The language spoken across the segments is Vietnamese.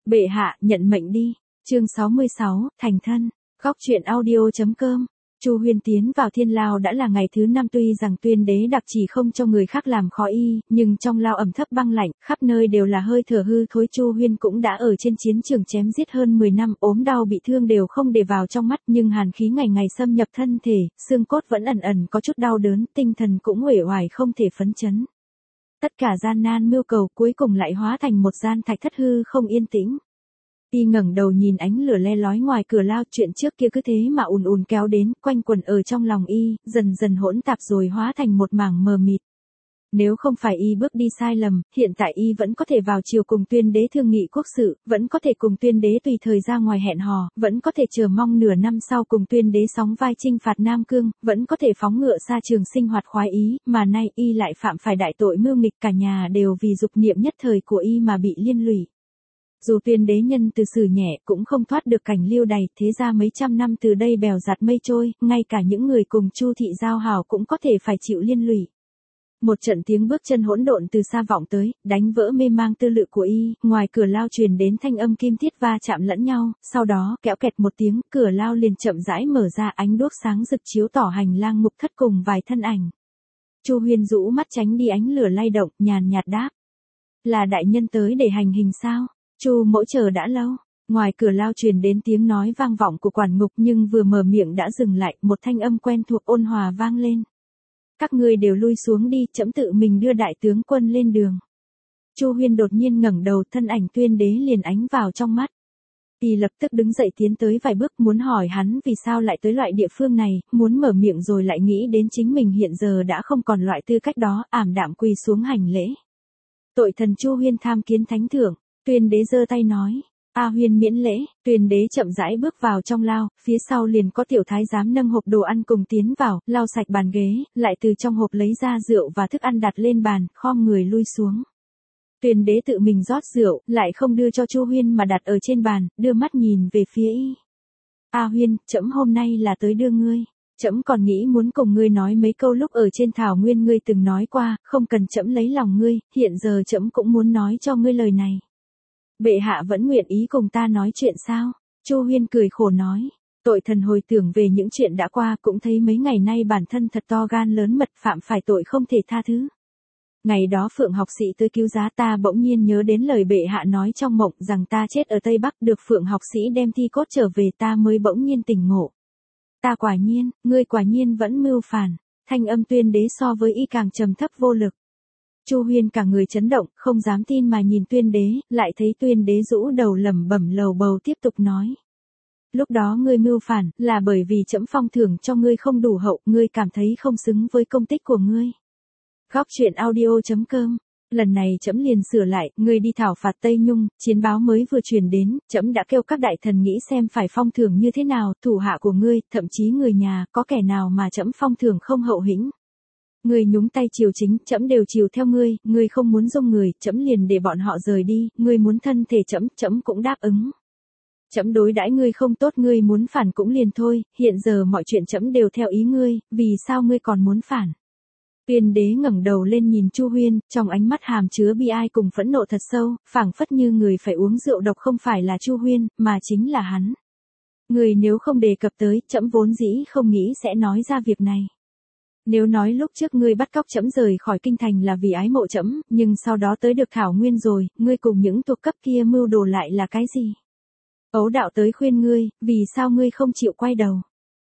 Bệ hạ, nhận mệnh đi. Chương 66, thành thân. Góc truyện audio.com. Chu Huyên tiến vào Thiên Lao đã là ngày thứ 5, tuy rằng Tuyên Đế đặc chỉ không cho người khác làm khó y, nhưng trong lao ẩm thấp băng lạnh, khắp nơi đều là hơi thở hư thối. Chu Huyên cũng đã ở trên chiến trường chém giết hơn 10 năm, ốm đau bị thương đều không để vào trong mắt, nhưng hàn khí ngày ngày xâm nhập thân thể, xương cốt vẫn ẩn ẩn có chút đau đớn, tinh thần cũng uể oải không thể phấn chấn. Tất cả gian nan mưu cầu cuối cùng lại hóa thành một gian thạch thất hư không yên tĩnh. Y ngẩng đầu nhìn ánh lửa le lói ngoài cửa lao, chuyện trước kia cứ thế mà ùn ùn kéo đến, quanh quẩn ở trong lòng y, dần dần hỗn tạp rồi hóa thành một mảng mờ mịt. Nếu không phải y bước đi sai lầm, hiện tại y vẫn có thể vào triều cùng Tuyên Đế thương nghị quốc sự, vẫn có thể cùng Tuyên Đế tùy thời ra ngoài hẹn hò, vẫn có thể chờ mong nửa năm sau cùng Tuyên Đế sóng vai chinh phạt Nam Cương, vẫn có thể phóng ngựa xa trường sinh hoạt khoái ý, mà nay y lại phạm phải đại tội mưu nghịch, cả nhà đều vì dục niệm nhất thời của y mà bị liên lụy. Dù Tuyên Đế nhân từ xử nhẹ cũng không thoát được cảnh lưu đày, thế ra mấy trăm năm từ đây bèo giạt mây trôi, ngay cả những người cùng Chu thị giao hảo cũng có thể phải chịu liên lụy. Một trận tiếng bước chân hỗn độn từ xa vọng tới, đánh vỡ mê mang tư lự của y, ngoài cửa lao truyền đến thanh âm kim thiết va chạm lẫn nhau, sau đó kéo kẹt một tiếng, cửa lao liền chậm rãi mở ra, ánh đuốc sáng rực chiếu tỏ hành lang ngục thất cùng vài thân ảnh. Chu Huyên rũ mắt tránh đi ánh lửa lay động, nhàn nhạt đáp: "Là đại nhân tới để hành hình sao? Chu mẫu chờ đã lâu." Ngoài cửa lao truyền đến tiếng nói vang vọng của quản ngục, nhưng vừa mở miệng đã dừng lại, một thanh âm quen thuộc ôn hòa vang lên: "Các ngươi đều lui xuống đi, trẫm tự mình đưa đại tướng quân lên đường." Chu Huyên đột nhiên ngẩng đầu, thân ảnh Tuyên Đế liền ánh vào trong mắt. Y lập tức đứng dậy tiến tới vài bước, muốn hỏi hắn vì sao lại tới loại địa phương này, muốn mở miệng rồi lại nghĩ đến chính mình hiện giờ đã không còn loại tư cách đó, ảm đạm quỳ xuống hành lễ. "Tội thần Chu Huyên tham kiến thánh thượng." Tuyên Đế giơ tay nói: "A Huyên miễn lễ." Tuyên Đế chậm rãi bước vào trong lao, phía sau liền có tiểu thái giám nâng hộp đồ ăn cùng tiến vào, lau sạch bàn ghế, lại từ trong hộp lấy ra rượu và thức ăn đặt lên bàn, khom người lui xuống. Tuyên Đế tự mình rót rượu, lại không đưa cho Chu Huyên mà đặt ở trên bàn, đưa mắt nhìn về phía y. "A Huyên, trẫm hôm nay là tới đưa ngươi. Trẫm còn nghĩ muốn cùng ngươi nói mấy câu lúc ở trên thảo nguyên ngươi từng nói qua, không cần trẫm lấy lòng ngươi, hiện giờ trẫm cũng muốn nói cho ngươi lời này." "Bệ hạ vẫn nguyện ý cùng ta nói chuyện sao?" Chu Huyên cười khổ nói. "Tội thần hồi tưởng về những chuyện đã qua, cũng thấy mấy ngày nay bản thân thật to gan lớn mật, phạm phải tội không thể tha thứ. Ngày đó Phượng học sĩ tới cứu giá ta, bỗng nhiên nhớ đến lời bệ hạ nói trong mộng rằng ta chết ở Tây Bắc, được Phượng học sĩ đem thi cốt trở về, ta mới bỗng nhiên tỉnh ngộ. Ta quả nhiên, ngươi quả nhiên vẫn mưu phản." Thanh âm Tuyên Đế so với y càng trầm thấp vô lực. Chu Huyên cả người chấn động, không dám tin mà nhìn Tuyên Đế, lại thấy Tuyên Đế rũ đầu lẩm bẩm lầu bầu tiếp tục nói: "Lúc đó ngươi mưu phản, là bởi vì trẫm phong thưởng cho ngươi không đủ hậu, ngươi cảm thấy không xứng với công tích của ngươi." Góc truyện audio.com. Lần này trẫm liền sửa lại, ngươi đi thảo phạt Tây Nhung, chiến báo mới vừa truyền đến, trẫm đã kêu các đại thần nghĩ xem phải phong thưởng như thế nào, thủ hạ của ngươi, thậm chí người nhà, có kẻ nào mà trẫm phong thưởng không hậu hĩnh. Ngươi nhúng tay triều chính, trẫm đều chiều theo ngươi, ngươi không muốn dung người, trẫm liền để bọn họ rời đi, ngươi muốn thân thể trẫm, trẫm cũng đáp ứng. Trẫm đối đãi ngươi không tốt, ngươi muốn phản cũng liền thôi, hiện giờ mọi chuyện trẫm đều theo ý ngươi, vì sao ngươi còn muốn phản?" Tuyên Đế ngẩng đầu lên nhìn Chu Huyên, trong ánh mắt hàm chứa bi ai cùng phẫn nộ thật sâu, phảng phất như người phải uống rượu độc không phải là Chu Huyên, mà chính là hắn. "Ngươi nếu không đề cập tới, trẫm vốn dĩ không nghĩ sẽ nói ra việc này. Nếu nói lúc trước ngươi bắt cóc trẫm rời khỏi kinh thành là vì ái mộ trẫm, nhưng sau đó tới được thảo nguyên rồi, ngươi cùng những thuộc cấp kia mưu đồ lại là cái gì? Ấu đạo tới khuyên ngươi, vì sao ngươi không chịu quay đầu?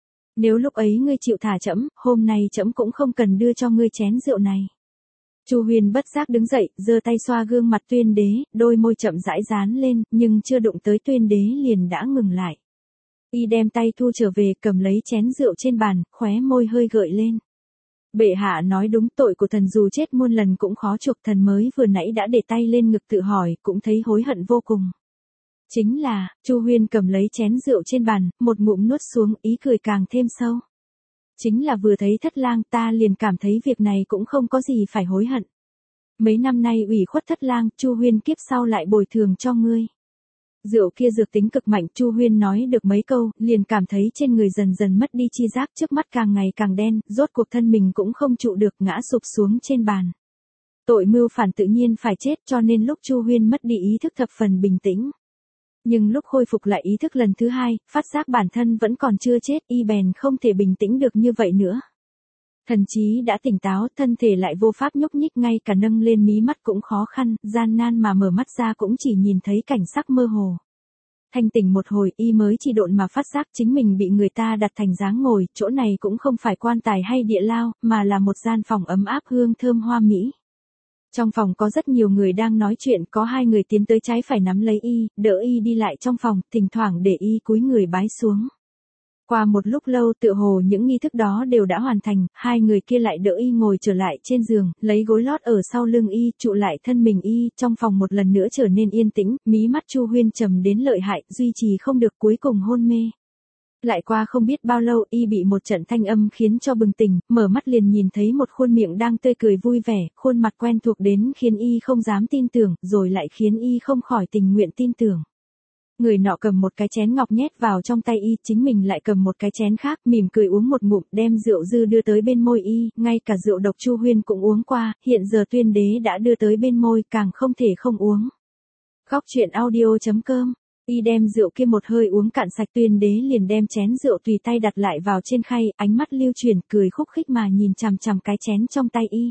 Nếu lúc ấy ngươi chịu thả trẫm, hôm nay trẫm cũng không cần đưa cho ngươi chén rượu này." Chu Huyên bất giác đứng dậy, giơ tay xoa gương mặt Tuyên Đế, đôi môi chậm rãi dán lên, nhưng chưa đụng tới Tuyên Đế liền đã ngừng lại. Y đem tay thu trở về, cầm lấy chén rượu trên bàn, khóe môi hơi gợi lên. "Bệ hạ nói đúng, tội của thần dù chết muôn lần cũng khó chuộc." Thần mới vừa nãy đã để tay lên ngực tự hỏi, cũng thấy hối hận vô cùng. "Chính là," Chu Huyên cầm lấy chén rượu trên bàn, một ngụm nuốt xuống, ý cười càng thêm sâu. "Chính là vừa thấy Thất Lang ta liền cảm thấy việc này cũng không có gì phải hối hận. Mấy năm nay ủy khuất Thất Lang, Chu Huyên kiếp sau lại bồi thường cho ngươi." Rượu kia dược tính cực mạnh, Chu Huyên nói được mấy câu, liền cảm thấy trên người dần dần mất đi chi giác, trước mắt càng ngày càng đen, rốt cuộc thân mình cũng không trụ được, ngã sụp xuống trên bàn. Tội mưu phản tự nhiên phải chết, cho nên lúc Chu Huyên mất đi ý thức thập phần bình tĩnh. Nhưng lúc khôi phục lại ý thức lần thứ hai, phát giác bản thân vẫn còn chưa chết, y bèn không thể bình tĩnh được như vậy nữa. Thần trí đã tỉnh táo, thân thể lại vô pháp nhúc nhích, ngay cả nâng lên mí mắt cũng khó khăn, gian nan mà mở mắt ra cũng chỉ nhìn thấy cảnh sắc mơ hồ. Thanh tỉnh một hồi, y mới chỉ độn mà phát giác chính mình bị người ta đặt thành dáng ngồi, chỗ này cũng không phải quan tài hay địa lao, mà là một gian phòng ấm áp hương thơm hoa mỹ. Trong phòng có rất nhiều người đang nói chuyện, có hai người tiến tới trái phải nắm lấy y, đỡ y đi lại trong phòng, thỉnh thoảng để y cúi người bái xuống. Qua một lúc lâu tựa hồ những nghi thức đó đều đã hoàn thành, hai người kia lại đỡ y ngồi trở lại trên giường, lấy gối lót ở sau lưng y, trụ lại thân mình y, trong phòng một lần nữa trở nên yên tĩnh, mí mắt Chu Huyên trầm đến lợi hại, duy trì không được cuối cùng hôn mê. Lại qua không biết bao lâu y bị một trận thanh âm khiến cho bừng tỉnh, mở mắt liền nhìn thấy một khuôn miệng đang tươi cười vui vẻ, khuôn mặt quen thuộc đến khiến y không dám tin tưởng, rồi lại khiến y không khỏi tình nguyện tin tưởng. Người nọ cầm một cái chén ngọc nhét vào trong tay y, chính mình lại cầm một cái chén khác, mỉm cười uống một ngụm, đem rượu dư đưa tới bên môi y, ngay cả rượu độc Chu Huyên cũng uống qua, hiện giờ Tuyên Đế đã đưa tới bên môi, càng không thể không uống. Góc truyện audio.com. Y đem rượu kia một hơi uống cạn sạch, Tuyên Đế liền đem chén rượu tùy tay đặt lại vào trên khay, ánh mắt lưu chuyển, cười khúc khích mà nhìn chằm chằm cái chén trong tay y.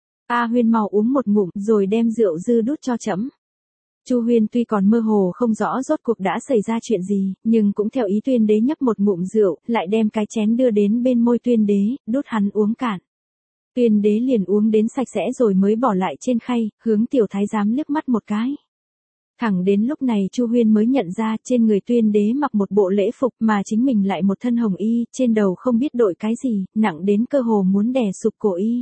A Huyên mau uống một ngụm, rồi đem rượu dư đút cho trẫm. Chu Huyên tuy còn mơ hồ không rõ rốt cuộc đã xảy ra chuyện gì, nhưng cũng theo ý Tuyên Đế nhấp một ngụm rượu, lại đem cái chén đưa đến bên môi Tuyên Đế, đút hắn uống cạn. Tuyên Đế liền uống đến sạch sẽ rồi mới bỏ lại trên khay, hướng tiểu thái giám liếc mắt một cái. Thẳng đến lúc này Chu Huyên mới nhận ra trên người Tuyên Đế mặc một bộ lễ phục mà chính mình lại một thân hồng y, trên đầu không biết đội cái gì, nặng đến cơ hồ muốn đè sụp cổ y.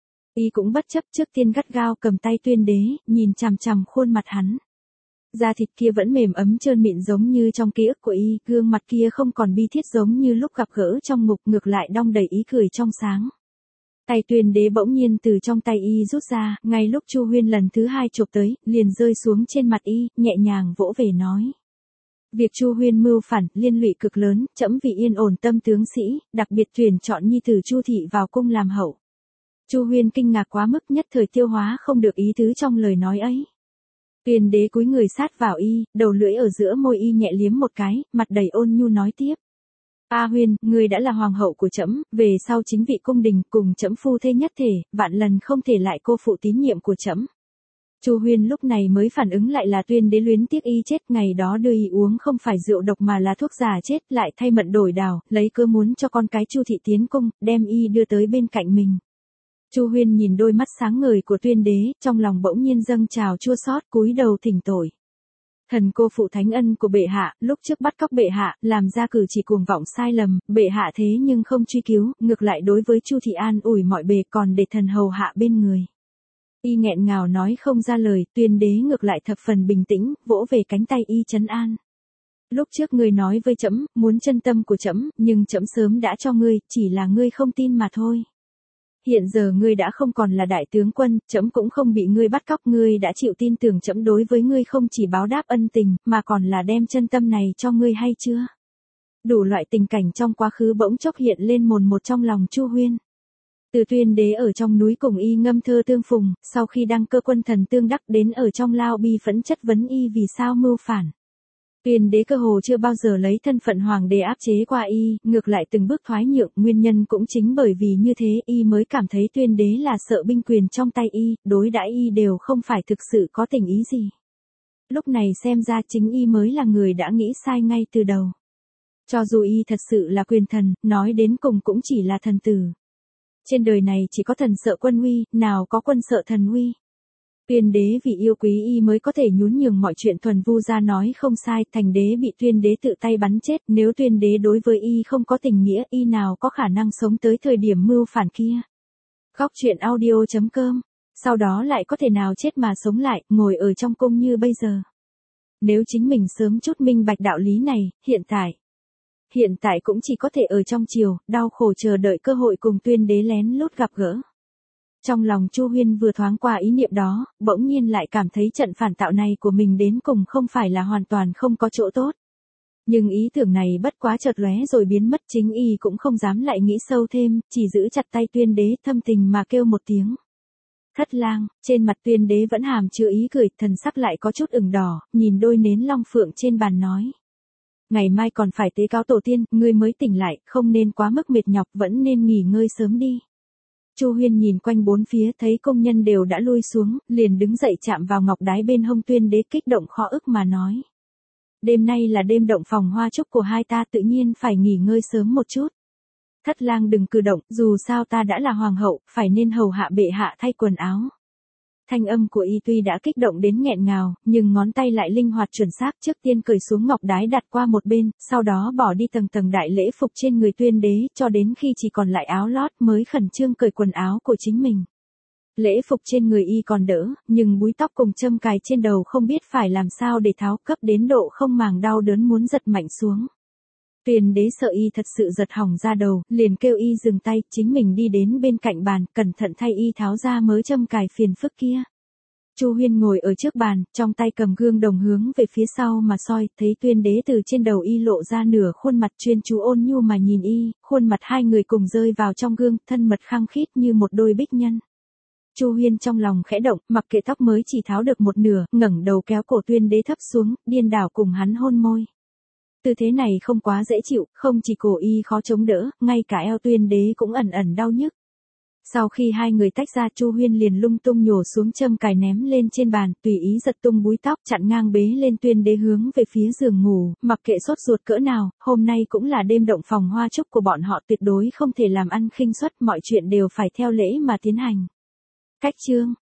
Y cũng bất chấp, trước tiên gắt gao cầm tay Tuyên Đế, nhìn chằm chằm khuôn mặt hắn. Da thịt kia vẫn mềm ấm trơn mịn giống như trong ký ức của y, gương mặt kia không còn bi thiết giống như lúc gặp gỡ trong ngục, ngược lại đong đầy ý cười trong sáng. Tay Tuyên Đế bỗng nhiên từ trong tay y rút ra, ngay lúc Chu Huyên lần thứ hai chụp tới, liền rơi xuống trên mặt y, nhẹ nhàng vỗ về nói. Việc Chu Huyên mưu phản, liên lụy cực lớn, trẫm vì yên ổn tâm tướng sĩ, đặc biệt tuyển chọn nhi tử Chu thị vào cung làm hậu. Chu Huyên kinh ngạc quá mức, nhất thời tiêu hóa không được ý tứ trong lời nói ấy. Tuyên Đế cúi người sát vào y, đầu lưỡi ở giữa môi y nhẹ liếm một cái, mặt đầy ôn nhu nói tiếp. A Huyên, ngươi đã là hoàng hậu của trẫm, về sau chính vị cung đình cùng trẫm phu thê nhất thể, vạn lần không thể lại cô phụ tín nhiệm của trẫm. Chu Huyên lúc này mới phản ứng lại là Tuyên Đế luyến tiếc y chết, ngày đó đưa y uống không phải rượu độc mà là thuốc già chết, lại thay mận đổi đảo, lấy cớ muốn cho con cái Chu thị tiến cung, đem y đưa tới bên cạnh mình. Chu Huyên nhìn đôi mắt sáng ngời của Tuyên Đế, trong lòng bỗng nhiên dâng trào chua xót, cúi đầu thỉnh tội. Thần cô phụ thánh ân của bệ hạ, lúc trước bắt cóc bệ hạ, làm ra cử chỉ cuồng vọng sai lầm, bệ hạ thế nhưng không truy cứu, ngược lại đối với Chu thị an ủi mọi bề, còn để thần hầu hạ bên người. Y nghẹn ngào nói không ra lời, Tuyên Đế ngược lại thập phần bình tĩnh, vỗ về cánh tay y trấn an. Lúc trước ngươi nói với trẫm, muốn chân tâm của trẫm, nhưng trẫm sớm đã cho ngươi, chỉ là ngươi không tin mà thôi. Hiện giờ ngươi đã không còn là đại tướng quân, trẫm cũng không bị ngươi bắt cóc, ngươi đã chịu tin tưởng trẫm đối với ngươi không chỉ báo đáp ân tình, mà còn là đem chân tâm này cho ngươi hay chưa? Đủ loại tình cảnh trong quá khứ bỗng chốc hiện lên mồn một trong lòng Chu Huyên. Từ Tuyên Đế ở trong núi cùng y ngâm thơ tương phùng, sau khi đăng cơ quân thần tương đắc đến ở trong lao bi phẫn chất vấn y vì sao mưu phản. Tuyên Đế cơ hồ chưa bao giờ lấy thân phận hoàng đế áp chế qua y, ngược lại từng bước thoái nhượng, nguyên nhân cũng chính bởi vì như thế y mới cảm thấy Tuyên Đế là sợ binh quyền trong tay y, đối đãi y đều không phải thực sự có tình ý gì. Lúc này xem ra chính y mới là người đã nghĩ sai ngay từ đầu. Cho dù y thật sự là quyền thần, nói đến cùng cũng chỉ là thần tử. Trên đời này chỉ có thần sợ quân uy, nào có quân sợ thần uy. Tuyên Đế vì yêu quý y mới có thể nhún nhường mọi chuyện, thuần vu ra nói không sai, thành đế bị Tuyên Đế tự tay bắn chết, nếu Tuyên Đế đối với y không có tình nghĩa, y nào có khả năng sống tới thời điểm mưu phản kia. Góc truyện audio.com, sau đó lại có thể nào chết mà sống lại, ngồi ở trong cung như bây giờ. Nếu chính mình sớm chút minh bạch đạo lý này, hiện tại cũng chỉ có thể ở trong triều, đau khổ chờ đợi cơ hội cùng Tuyên Đế lén lút gặp gỡ. Trong lòng Chu Huyên vừa thoáng qua ý niệm đó, bỗng nhiên lại cảm thấy trận phản tạo này của mình đến cùng không phải là hoàn toàn không có chỗ tốt. Nhưng ý tưởng này bất quá chợt lóe rồi biến mất, chính y cũng không dám lại nghĩ sâu thêm, chỉ giữ chặt tay Tuyên Đế, thâm tình mà kêu một tiếng. Thất lang, trên mặt Tuyên đế vẫn hàm chứa ý cười, thần sắc lại có chút ửng đỏ, nhìn đôi nến long phượng trên bàn nói. Ngày mai còn phải tế cáo tổ tiên, ngươi mới tỉnh lại, không nên quá mức mệt nhọc, vẫn nên nghỉ ngơi sớm đi. Chu Huyên nhìn quanh bốn phía thấy công nhân đều đã lui xuống, liền đứng dậy chạm vào ngọc đái bên hông Tuyên đế kích động khó ức mà nói. Đêm nay là đêm động phòng hoa chúc của hai ta, tự nhiên phải nghỉ ngơi sớm một chút. Thất lang đừng cử động, dù sao ta đã là hoàng hậu, phải nên hầu hạ bệ hạ thay quần áo. Thanh âm của y tuy đã kích động đến nghẹn ngào, nhưng ngón tay lại linh hoạt chuẩn xác, trước tiên cởi xuống ngọc đái đặt qua một bên, sau đó bỏ đi tầng tầng đại lễ phục trên người Tuyên đế, cho đến khi chỉ còn lại áo lót mới khẩn trương cởi quần áo của chính mình. Lễ phục trên người y còn đỡ, nhưng búi tóc cùng châm cài trên đầu không biết phải làm sao để tháo, cấp đến độ không màng đau đớn muốn giật mạnh xuống. Tuyên đế sợ y thật sự giật hỏng ra đầu, liền kêu y dừng tay, chính mình đi đến bên cạnh bàn, cẩn thận thay y tháo ra mớ châm cài phiền phức kia. Chu Huyên ngồi ở trước bàn, trong tay cầm gương đồng hướng về phía sau mà soi, thấy Tuyên đế từ trên đầu y lộ ra nửa khuôn mặt chuyên chú ôn nhu mà nhìn y, khuôn mặt hai người cùng rơi vào trong gương, thân mật khăng khít như một đôi bích nhân. Chu Huyên trong lòng khẽ động, mặc kệ tóc mới chỉ tháo được một nửa, ngẩng đầu kéo cổ Tuyên đế thấp xuống, điên đảo cùng hắn hôn môi. Tư thế này không quá dễ chịu, không chỉ cổ y khó chống đỡ, ngay cả eo Tuyên đế cũng ẩn ẩn đau nhức. Sau khi hai người tách ra, Chu Huyên liền lung tung nhổ xuống châm cài ném lên trên bàn, tùy ý giật tung búi tóc, chặn ngang bế lên Tuyên đế hướng về phía giường ngủ, mặc kệ sốt ruột cỡ nào, hôm nay cũng là đêm động phòng hoa chúc của bọn họ, tuyệt đối không thể làm ăn khinh suất, mọi chuyện đều phải theo lễ mà tiến hành. Cách chương